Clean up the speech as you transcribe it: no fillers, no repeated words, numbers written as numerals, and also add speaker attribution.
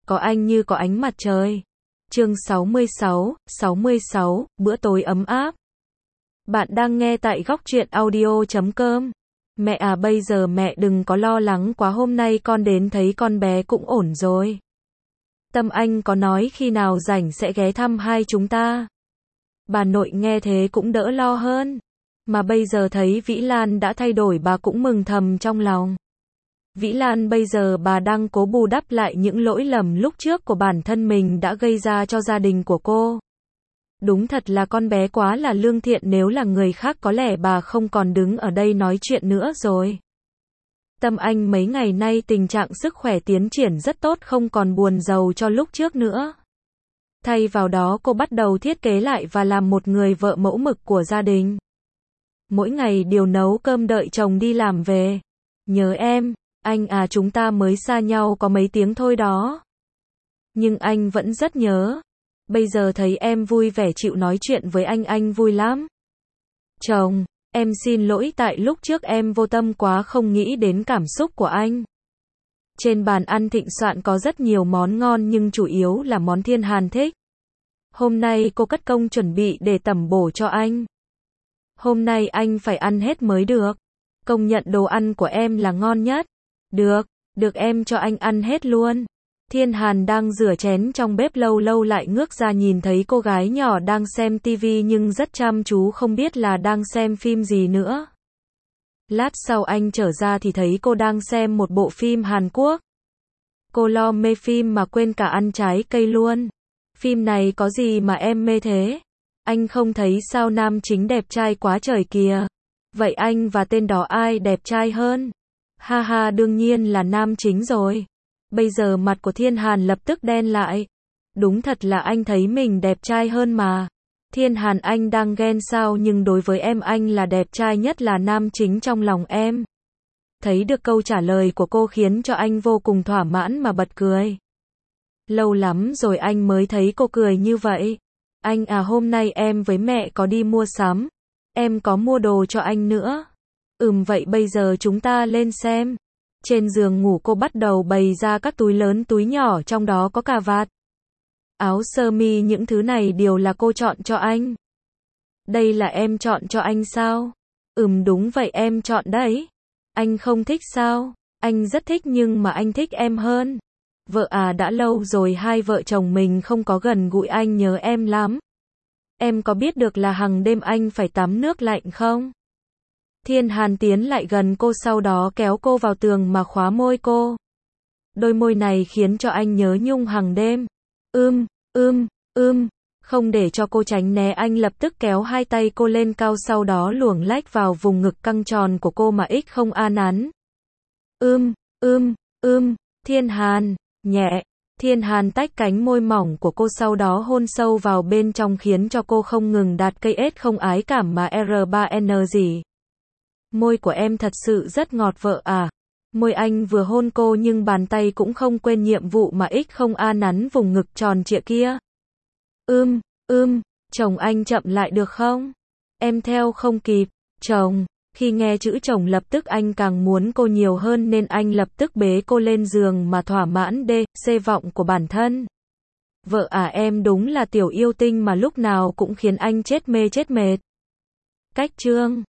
Speaker 1: có anh như có ánh mặt trời. Chương 66, bữa tối ấm áp. Bạn đang nghe tại góc truyện audio.com. Mẹ à, bây giờ mẹ đừng có lo lắng quá, hôm nay con đến thấy con bé cũng ổn rồi. Tâm Anh có nói khi nào rảnh sẽ ghé thăm hai chúng ta. Bà nội nghe thế cũng đỡ lo hơn. Mà bây giờ thấy Vĩ Lan đã thay đổi, bà cũng mừng thầm trong lòng. Vĩ Lan bây giờ bà đang cố bù đắp lại những lỗi lầm lúc trước của bản thân mình đã gây ra cho gia đình của cô. Đúng thật là con bé quá là lương thiện, nếu là người khác có lẽ bà không còn đứng ở đây nói chuyện nữa rồi. Tâm Anh mấy ngày nay tình trạng sức khỏe tiến triển rất tốt, không còn buồn rầu cho lúc trước nữa. Thay vào đó cô bắt đầu thiết kế lại và làm một người vợ mẫu mực của gia đình. Mỗi ngày điều nấu cơm đợi chồng đi làm về. Nhớ em, anh à, chúng ta mới xa nhau có mấy tiếng thôi đó. Nhưng anh vẫn rất nhớ. Bây giờ thấy em vui vẻ chịu nói chuyện với anh vui lắm. Chồng, em xin lỗi tại lúc trước em vô tâm quá, không nghĩ đến cảm xúc của anh. Trên bàn ăn thịnh soạn có rất nhiều món ngon nhưng chủ yếu là món Thiên Hàn thích. Hôm nay cô cất công chuẩn bị để tẩm bổ cho anh. Hôm nay anh phải ăn hết mới được. Công nhận đồ ăn của em là ngon nhất. Được em cho anh ăn hết luôn. Thiên Hàn đang rửa chén trong bếp, lâu lâu lại ngước ra nhìn thấy cô gái nhỏ đang xem tivi nhưng rất chăm chú, không biết là đang xem phim gì nữa. Lát sau anh trở ra thì thấy cô đang xem một bộ phim Hàn Quốc. Cô lo mê phim mà quên cả ăn trái cây luôn. Phim này có gì mà em mê thế? Anh không thấy sao nam chính đẹp trai quá trời kìa. Vậy anh và tên đó ai đẹp trai hơn? Ha ha, đương nhiên là nam chính rồi. Bây giờ mặt của Thiên Hàn lập tức đen lại. Đúng thật là anh thấy mình đẹp trai hơn mà. Thiên Hàn, anh đang ghen sao? Nhưng đối với em anh là đẹp trai nhất, là nam chính trong lòng em. Thấy được câu trả lời của cô khiến cho anh vô cùng thỏa mãn mà bật cười. Lâu lắm rồi anh mới thấy cô cười như vậy. Anh à, hôm nay em với mẹ có đi mua sắm. Em có mua đồ cho anh nữa. Vậy bây giờ chúng ta lên xem. Trên giường ngủ cô bắt đầu bày ra các túi lớn túi nhỏ, trong đó có cà vạt, áo sơ mi, những thứ này đều là cô chọn cho anh. Đây là em chọn cho anh sao? Đúng vậy, em chọn đấy. Anh không thích sao? Anh rất thích nhưng mà anh thích em hơn. Vợ à, đã lâu rồi hai vợ chồng mình không có gần gũi, anh nhớ em lắm. Em có biết được là hàng đêm anh phải tắm nước lạnh không? Thiên Hàn tiến lại gần cô, sau đó kéo cô vào tường mà khóa môi cô. Đôi môi này khiến cho anh nhớ nhung hàng đêm. Không để cho cô tránh né, anh lập tức kéo hai tay cô lên cao, sau đó luồn lách vào vùng ngực căng tròn của cô mà không a nắn. Thiên Hàn, nhẹ. Thiên Hàn tách cánh môi mỏng của cô, sau đó hôn sâu vào bên trong khiến cho cô không ngừng đạt cây ết không ái cảm mà R3N gì. Môi của em thật sự rất ngọt vợ à. Môi anh vừa hôn cô nhưng bàn tay cũng không quên nhiệm vụ mà không a nắn vùng ngực tròn trịa kia. Chồng anh chậm lại được không? Em theo không kịp. Chồng. Khi nghe chữ chồng lập tức anh càng muốn cô nhiều hơn nên anh lập tức bế cô lên giường mà thỏa mãn C vọng của bản thân. Vợ à, em đúng là tiểu yêu tinh mà lúc nào cũng khiến anh chết mê chết mệt. Cách chương